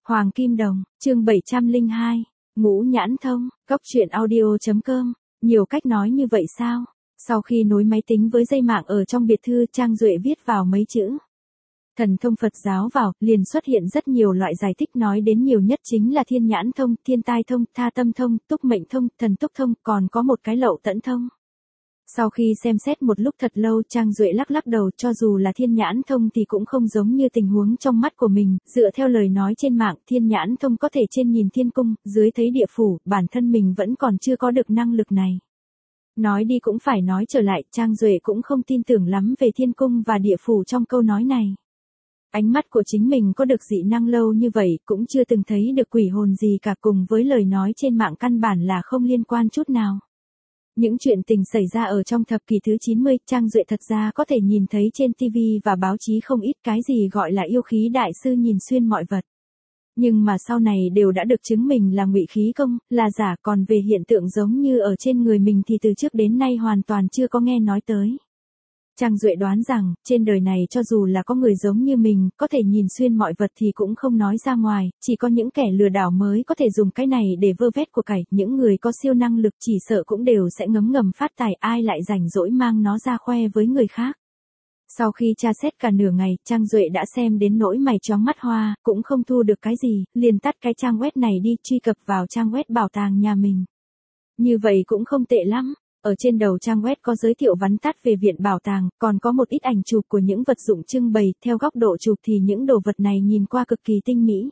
Hoàng Kim Đồng, chương 702, Ngũ Nhãn Thông, Cóc Truyện Audio.com, nhiều cách nói như vậy sao? Sau khi nối máy tính với dây mạng ở trong biệt thự, Trang Duệ viết vào mấy chữ thần thông Phật giáo vào, liền xuất hiện rất nhiều loại giải thích, nói đến nhiều nhất chính là thiên nhãn thông, thiên tai thông, tha tâm thông, túc mệnh thông, thần túc thông, còn có một cái lậu tẫn thông. Sau khi xem xét một lúc thật lâu, Trang Duệ lắc lắc đầu, cho dù là thiên nhãn thông thì cũng không giống như tình huống trong mắt của mình, dựa theo lời nói trên mạng, thiên nhãn thông có thể trên nhìn thiên cung, dưới thấy địa phủ, bản thân mình vẫn còn chưa có được năng lực này. Nói đi cũng phải nói trở lại, Trang Duệ cũng không tin tưởng lắm về thiên cung và địa phủ trong câu nói này. Ánh mắt của chính mình có được dị năng lâu như vậy, cũng chưa từng thấy được quỷ hồn gì cả, cùng với lời nói trên mạng căn bản là không liên quan chút nào. Những chuyện tình xảy ra ở trong thập kỷ thứ 90, Trang Duệ thật ra có thể nhìn thấy trên TV và báo chí không ít, cái gì gọi là yêu khí đại sư nhìn xuyên mọi vật. Nhưng mà sau này đều đã được chứng minh là ngụy khí công, là giả, còn về hiện tượng giống như ở trên người mình thì từ trước đến nay hoàn toàn chưa có nghe nói tới. Trang Duệ đoán rằng, trên đời này cho dù là có người giống như mình, có thể nhìn xuyên mọi vật thì cũng không nói ra ngoài, chỉ có những kẻ lừa đảo mới có thể dùng cái này để vơ vét của cải, những người có siêu năng lực chỉ sợ cũng đều sẽ ngấm ngầm phát tài, ai lại rảnh rỗi mang nó ra khoe với người khác. Sau khi tra xét cả nửa ngày, Trang Duệ đã xem đến nỗi mày chóng mắt hoa, cũng không thu được cái gì, liền tắt cái trang web này đi, truy cập vào trang web bảo tàng nhà mình. Như vậy cũng không tệ lắm. Ở trên đầu trang web có giới thiệu vắn tắt về viện bảo tàng, còn có một ít ảnh chụp của những vật dụng trưng bày, theo góc độ chụp thì những đồ vật này nhìn qua cực kỳ tinh mỹ.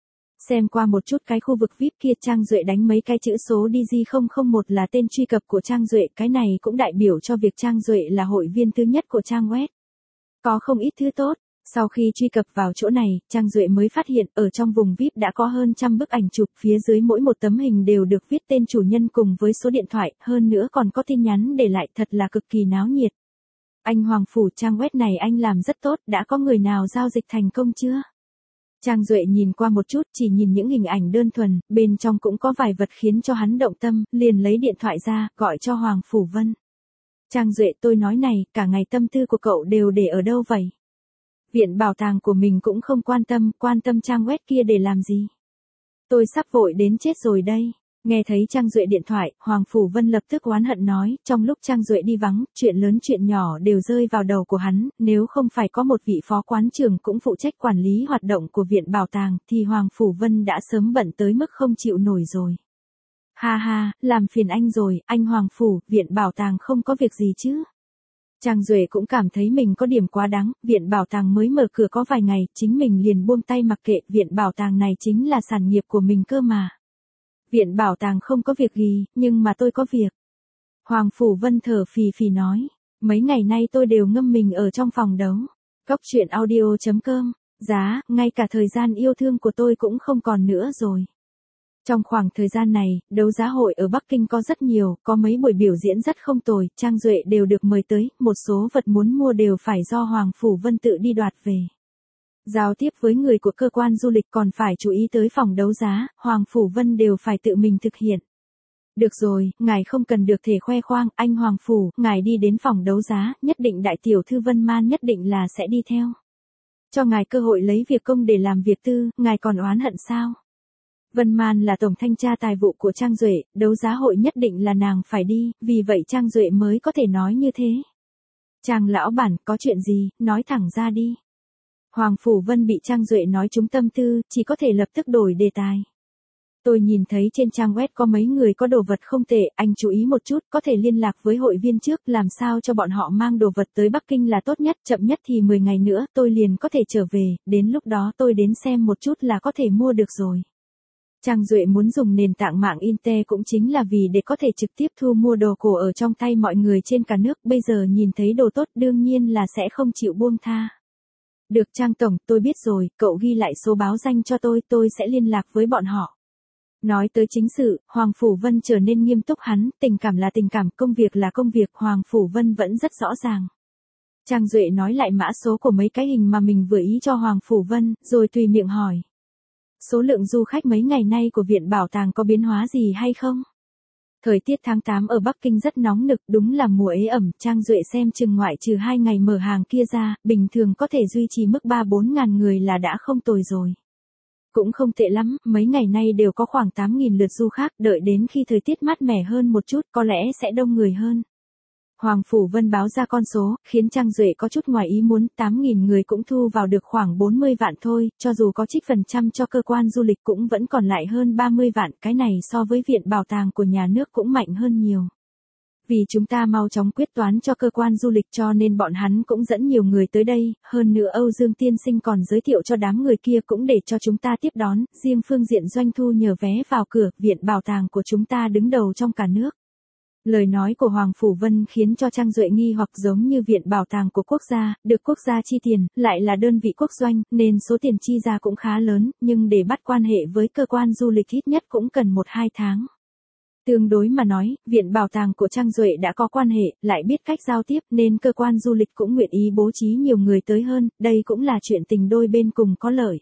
Xem qua một chút cái khu vực VIP kia, Trang Duệ đánh mấy cái chữ số DG001 là tên truy cập của Trang Duệ, cái này cũng đại biểu cho việc Trang Duệ là hội viên thứ nhất của trang web. Có không ít thứ tốt. Sau khi truy cập vào chỗ này, Trang Duệ mới phát hiện, ở trong vùng VIP đã có hơn 100 bức ảnh chụp, phía dưới mỗi một tấm hình đều được viết tên chủ nhân cùng với số điện thoại, hơn nữa còn có tin nhắn để lại, thật là cực kỳ náo nhiệt. Anh Hoàng Phủ, trang web này anh làm rất tốt, đã có người nào giao dịch thành công chưa? Trang Duệ nhìn qua một chút, chỉ nhìn những hình ảnh đơn thuần, bên trong cũng có vài vật khiến cho hắn động tâm, liền lấy điện thoại ra, gọi cho Hoàng Phủ Vân. Trang Duệ, tôi nói này, cả ngày tâm tư của cậu đều để ở đâu vậy? Viện bảo tàng của mình cũng không quan tâm trang web kia để làm gì? Tôi sắp vội đến chết rồi đây. Nghe thấy Trang Duệ điện thoại, Hoàng Phủ Vân lập tức oán hận nói, trong lúc Trang Duệ đi vắng, chuyện lớn chuyện nhỏ đều rơi vào đầu của hắn, nếu không phải có một vị phó quán trưởng cũng phụ trách quản lý hoạt động của viện bảo tàng, thì Hoàng Phủ Vân đã sớm bận tới mức không chịu nổi rồi. Ha ha, làm phiền anh rồi, anh Hoàng Phủ, viện bảo tàng không có việc gì chứ? Trang Duệ cũng cảm thấy mình có điểm quá đáng, viện bảo tàng mới mở cửa có vài ngày, chính mình liền buông tay mặc kệ, viện bảo tàng này chính là sản nghiệp của mình cơ mà. Viện bảo tàng không có việc gì, nhưng mà tôi có việc. Hoàng Phủ Vân thở phì phì nói, mấy ngày nay tôi đều ngâm mình ở trong phòng đấu. Cóc Truyện Audio.com, giá, ngay cả thời gian yêu thương của tôi cũng không còn nữa rồi. Trong khoảng thời gian này, đấu giá hội ở Bắc Kinh có rất nhiều, có mấy buổi biểu diễn rất không tồi, Trang Duệ đều được mời tới, một số vật muốn mua đều phải do Hoàng Phủ Vân tự đi đoạt về. Giao tiếp với người của cơ quan du lịch còn phải chú ý tới phòng đấu giá, Hoàng Phủ Vân đều phải tự mình thực hiện. Được rồi, ngài không cần được thể khoe khoang, anh Hoàng Phủ, ngài đi đến phòng đấu giá, nhất định đại tiểu thư Vân Man nhất định là sẽ đi theo. Cho ngài cơ hội lấy việc công để làm việc tư, ngài còn oán hận sao? Vân Man là tổng thanh tra tài vụ của Trang Duệ, đấu giá hội nhất định là nàng phải đi, vì vậy Trang Duệ mới có thể nói như thế. Trang lão bản, có chuyện gì, nói thẳng ra đi. Hoàng Phủ Vân bị Trang Duệ nói trúng tâm tư, chỉ có thể lập tức đổi đề tài. Tôi nhìn thấy trên trang web có mấy người có đồ vật không tệ, anh chú ý một chút, có thể liên lạc với hội viên trước, làm sao cho bọn họ mang đồ vật tới Bắc Kinh là tốt nhất, chậm nhất thì 10 ngày nữa, tôi liền có thể trở về, đến lúc đó tôi đến xem một chút là có thể mua được rồi. Trang Duệ muốn dùng nền tảng mạng Inte cũng chính là vì để có thể trực tiếp thu mua đồ cổ ở trong tay mọi người trên cả nước, bây giờ nhìn thấy đồ tốt đương nhiên là sẽ không chịu buông tha. Được Trang Tổng, tôi biết rồi, cậu ghi lại số báo danh cho tôi sẽ liên lạc với bọn họ. Nói tới chính sự, Hoàng Phủ Vân trở nên nghiêm túc, hắn, tình cảm là tình cảm, công việc là công việc, Hoàng Phủ Vân vẫn rất rõ ràng. Trang Duệ nói lại mã số của mấy cái hình mà mình vừa ý cho Hoàng Phủ Vân, rồi tùy miệng hỏi. Số lượng du khách mấy ngày nay của viện bảo tàng có biến hóa gì hay không? Thời tiết tháng 8 ở Bắc Kinh rất nóng nực, đúng là mùa ế ẩm, Trang Duệ xem chừng ngoại trừ 2 ngày mở hàng kia ra, bình thường có thể duy trì mức 3-4 ngàn người là đã không tồi rồi. Cũng không tệ lắm, mấy ngày nay đều có khoảng 8.000 lượt du khách, đợi đến khi thời tiết mát mẻ hơn một chút, có lẽ sẽ đông người hơn. Hoàng Phủ Vân báo ra con số, khiến Trang Duệ có chút ngoài ý muốn, 8.000 người cũng thu vào được khoảng 40 vạn thôi, cho dù có trích phần trăm cho cơ quan du lịch cũng vẫn còn lại hơn 30 vạn, cái này so với viện bảo tàng của nhà nước cũng mạnh hơn nhiều. Vì chúng ta mau chóng quyết toán cho cơ quan du lịch cho nên bọn hắn cũng dẫn nhiều người tới đây, hơn nữa Âu Dương Tiên Sinh còn giới thiệu cho đám người kia cũng để cho chúng ta tiếp đón, riêng phương diện doanh thu nhờ vé vào cửa, viện bảo tàng của chúng ta đứng đầu trong cả nước. Lời nói của Hoàng Phủ Vân khiến cho Trang Duệ nghi hoặc giống như viện bảo tàng của quốc gia, được quốc gia chi tiền, lại là đơn vị quốc doanh, nên số tiền chi ra cũng khá lớn, nhưng để bắt quan hệ với cơ quan du lịch ít nhất cũng cần 1-2 tháng. Tương đối mà nói, viện bảo tàng của Trang Duệ đã có quan hệ, lại biết cách giao tiếp nên cơ quan du lịch cũng nguyện ý bố trí nhiều người tới hơn, đây cũng là chuyện tình đôi bên cùng có lợi.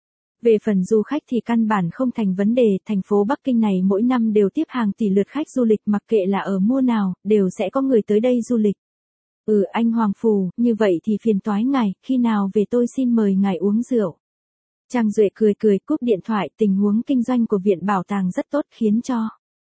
Về phần du khách thì căn bản không thành vấn đề, thành phố Bắc Kinh này mỗi năm đều tiếp hàng tỷ lượt khách du lịch mặc kệ là ở mùa nào, đều sẽ có người tới đây du lịch. Anh Hoàng Phủ, như vậy thì phiền toái ngài, khi nào về tôi xin mời ngài uống rượu. Trang Duệ cười cúp điện thoại, tình huống kinh doanh của viện bảo tàng rất tốt khiến cho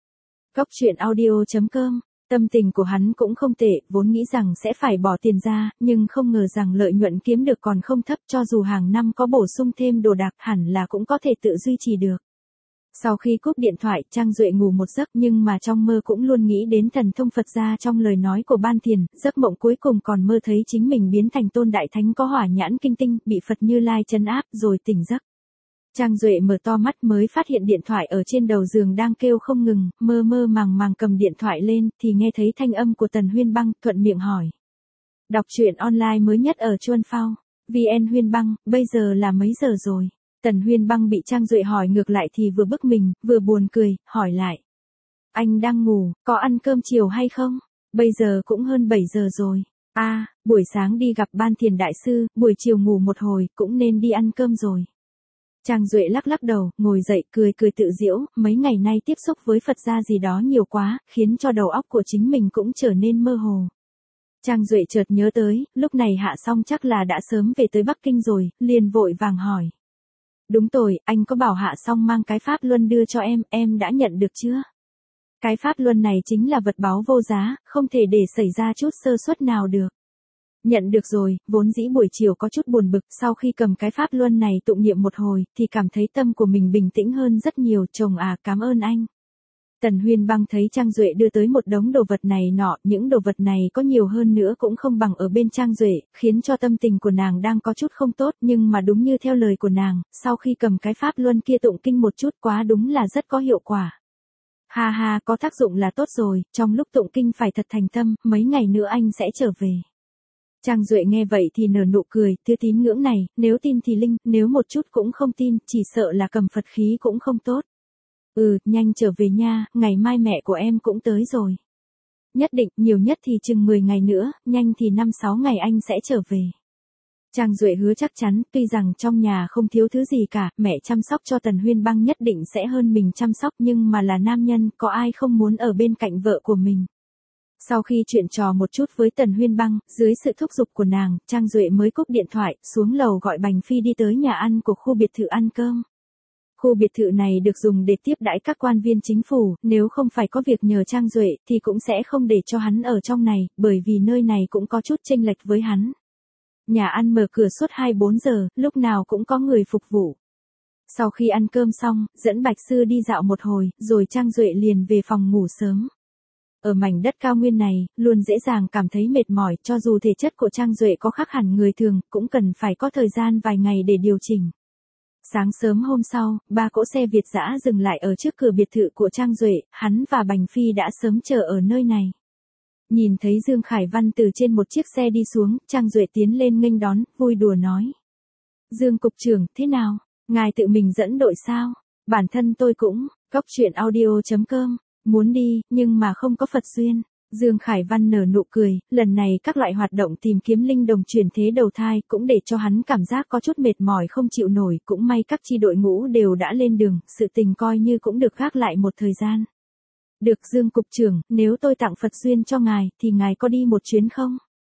Góc Chuyện Audio.com, tâm tình của hắn cũng không tệ, vốn nghĩ rằng sẽ phải bỏ tiền ra, nhưng không ngờ rằng lợi nhuận kiếm được còn không thấp, cho dù hàng năm có bổ sung thêm đồ đạc hẳn là cũng có thể tự duy trì được. Sau khi cúp điện thoại, Trang Duệ ngủ một giấc nhưng mà trong mơ cũng luôn nghĩ đến thần thông Phật gia trong lời nói của Ban Thiền, giấc mộng cuối cùng còn mơ thấy chính mình biến thành tôn đại thánh có hỏa nhãn kinh tinh, bị Phật Như Lai trấn áp rồi tỉnh giấc. Trang Duệ mở to mắt mới phát hiện điện thoại ở trên đầu giường đang kêu không ngừng, mơ màng cầm điện thoại lên thì nghe thấy thanh âm của Tần Huyên Băng, thuận miệng hỏi. Đọc truyện online mới nhất ở Chuan Phao, VN Huyên Băng, bây giờ là mấy giờ rồi? Tần Huyên Băng bị Trang Duệ hỏi ngược lại thì vừa bực mình, vừa buồn cười, hỏi lại. Anh đang ngủ, có ăn cơm chiều hay không? Bây giờ cũng hơn 7 giờ rồi. Buổi sáng đi gặp Ban Thiền Đại Sư, buổi chiều ngủ một hồi, cũng nên đi ăn cơm rồi. Trang Duệ lắc đầu, ngồi dậy cười tự giễu, mấy ngày nay tiếp xúc với Phật gia gì đó nhiều quá, khiến cho đầu óc của chính mình cũng trở nên mơ hồ. Trang Duệ chợt nhớ tới, lúc này Hạ Song chắc là đã sớm về tới Bắc Kinh rồi, liền vội vàng hỏi. Đúng rồi, anh có bảo Hạ Song mang cái pháp luân đưa cho em đã nhận được chưa? Cái pháp luân này chính là vật báu vô giá, không thể để xảy ra chút sơ suất nào được. Nhận được rồi, vốn dĩ buổi chiều có chút buồn bực, sau khi cầm cái pháp luân này tụng niệm một hồi, thì cảm thấy tâm của mình bình tĩnh hơn rất nhiều, chồng cảm ơn anh. Tần Huyên Băng thấy Trang Duệ đưa tới một đống đồ vật này nọ, những đồ vật này có nhiều hơn nữa cũng không bằng ở bên Trang Duệ, khiến cho tâm tình của nàng đang có chút không tốt, nhưng mà đúng như theo lời của nàng, sau khi cầm cái pháp luân kia tụng kinh một chút quá đúng là rất có hiệu quả. Ha, có tác dụng là tốt rồi, trong lúc tụng kinh phải thật thành tâm, mấy ngày nữa anh sẽ trở về. Trang Duệ nghe vậy thì nở nụ cười, thứ tín ngưỡng này, nếu tin thì linh, nếu một chút cũng không tin, chỉ sợ là cầm Phật khí cũng không tốt. Nhanh trở về nha, ngày mai mẹ của em cũng tới rồi. Nhất định, nhiều nhất thì chừng 10 ngày nữa, nhanh thì 5-6 ngày anh sẽ trở về. Trang Duệ hứa chắc chắn, tuy rằng trong nhà không thiếu thứ gì cả, mẹ chăm sóc cho Tần Huyên Băng nhất định sẽ hơn mình chăm sóc, nhưng mà là nam nhân, có ai không muốn ở bên cạnh vợ của mình. Sau khi chuyện trò một chút với Tần Huyên Băng, dưới sự thúc giục của nàng, Trang Duệ mới cúp điện thoại, xuống lầu gọi Bành Phi đi tới nhà ăn của khu biệt thự ăn cơm. Khu biệt thự này được dùng để tiếp đãi các quan viên chính phủ, nếu không phải có việc nhờ Trang Duệ thì cũng sẽ không để cho hắn ở trong này, bởi vì nơi này cũng có chút chênh lệch với hắn. Nhà ăn mở cửa suốt 24 giờ, lúc nào cũng có người phục vụ. Sau khi ăn cơm xong, dẫn Bạch Sư đi dạo một hồi, rồi Trang Duệ liền về phòng ngủ sớm. Ở mảnh đất cao nguyên này, luôn dễ dàng cảm thấy mệt mỏi, cho dù thể chất của Trang Duệ có khác hẳn người thường, cũng cần phải có thời gian vài ngày để điều chỉnh. Sáng sớm hôm sau, 3 cỗ xe Việt dã dừng lại ở trước cửa biệt thự của Trang Duệ, hắn và Bành Phi đã sớm chờ ở nơi này. Nhìn thấy Dương Khải Văn từ trên một chiếc xe đi xuống, Trang Duệ tiến lên nghênh đón, vui đùa nói. Dương Cục trưởng, thế nào? Ngài tự mình dẫn đội sao? Bản thân tôi cũng, Góc Chuyện Audio.com, muốn đi, nhưng mà không có Phật duyên. Dương Khải Văn nở nụ cười, lần này các loại hoạt động tìm kiếm linh đồng chuyển thế đầu thai cũng để cho hắn cảm giác có chút mệt mỏi không chịu nổi, cũng may các chi đội ngũ đều đã lên đường, sự tình coi như cũng được gác lại một thời gian. Được Dương Cục trưởng, nếu tôi tặng Phật duyên cho ngài, thì ngài có đi một chuyến không?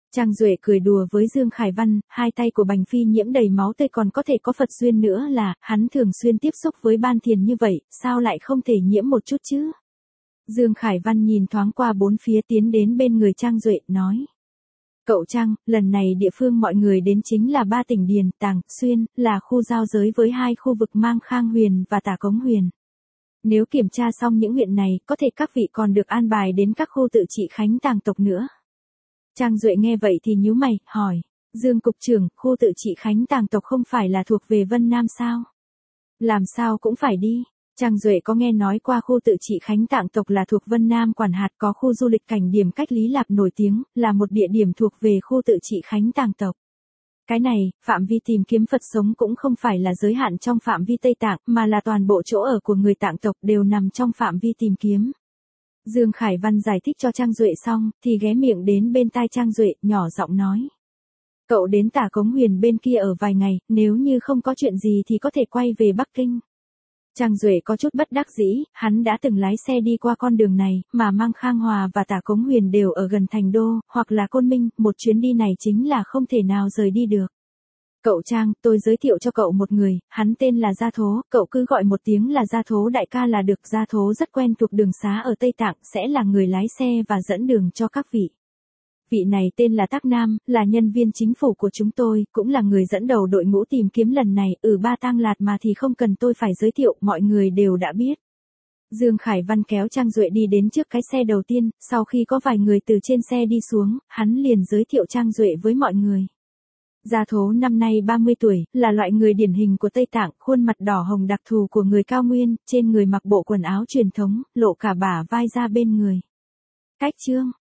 Trang Duệ cười đùa với Dương Khải Văn, hai tay của Bành Phi nhiễm đầy máu tươi còn có thể có Phật duyên nữa là, hắn thường xuyên tiếp xúc với Ban Thiền như vậy, sao lại không thể nhiễm một chút chứ? Dương Khải Văn nhìn thoáng qua bốn phía tiến đến bên người Trang Duệ, nói. Cậu Trang, lần này địa phương mọi người đến chính là 3 tỉnh Điền, Tàng, Xuyên, là khu giao giới với 2 khu vực Mang Khang Huyền và Tả Cống Huyền. Nếu kiểm tra xong những huyện này, có thể các vị còn được an bài đến các khu tự trị khánh tàng tộc nữa. Trang Duệ nghe vậy thì nhíu mày, hỏi. Dương Cục trưởng, khu tự trị khánh tàng tộc không phải là thuộc về Vân Nam sao? Làm sao cũng phải đi. Trang Duệ có nghe nói qua khu tự trị khánh tạng tộc là thuộc Vân Nam quản hạt, có khu du lịch cảnh điểm cách Lý Lạp nổi tiếng, là một địa điểm thuộc về khu tự trị khánh tạng tộc. Cái này, phạm vi tìm kiếm Phật sống cũng không phải là giới hạn trong phạm vi Tây Tạng, mà là toàn bộ chỗ ở của người Tạng tộc đều nằm trong phạm vi tìm kiếm. Dương Khải Văn giải thích cho Trang Duệ xong, thì ghé miệng đến bên tai Trang Duệ, nhỏ giọng nói. Cậu đến Tả Cống Huyền bên kia ở vài ngày, nếu như không có chuyện gì thì có thể quay về Bắc Kinh. Trang Duệ có chút bất đắc dĩ, hắn đã từng lái xe đi qua con đường này, mà Mang Khang Hòa và Tả Cống Huyền đều ở gần thành đô, hoặc là Côn Minh, một chuyến đi này chính là không thể nào rời đi được. Cậu Trang, tôi giới thiệu cho cậu một người, hắn tên là Gia Thố, cậu cứ gọi một tiếng là Gia Thố đại ca là được. Gia Thố rất quen thuộc đường xá ở Tây Tạng, sẽ là người lái xe và dẫn đường cho các vị. Vị này tên là Tắc Nam, là nhân viên chính phủ của chúng tôi, cũng là người dẫn đầu đội ngũ tìm kiếm lần này, Ba Tang Lạt mà thì không cần tôi phải giới thiệu, mọi người đều đã biết. Dương Khải Văn kéo Trang Duệ đi đến trước cái xe đầu tiên, sau khi có vài người từ trên xe đi xuống, hắn liền giới thiệu Trang Duệ với mọi người. Gia Thố năm nay 30 tuổi, là loại người điển hình của Tây Tạng, khuôn mặt đỏ hồng đặc thù của người cao nguyên, trên người mặc bộ quần áo truyền thống, lộ cả bả vai ra bên người. Cách chương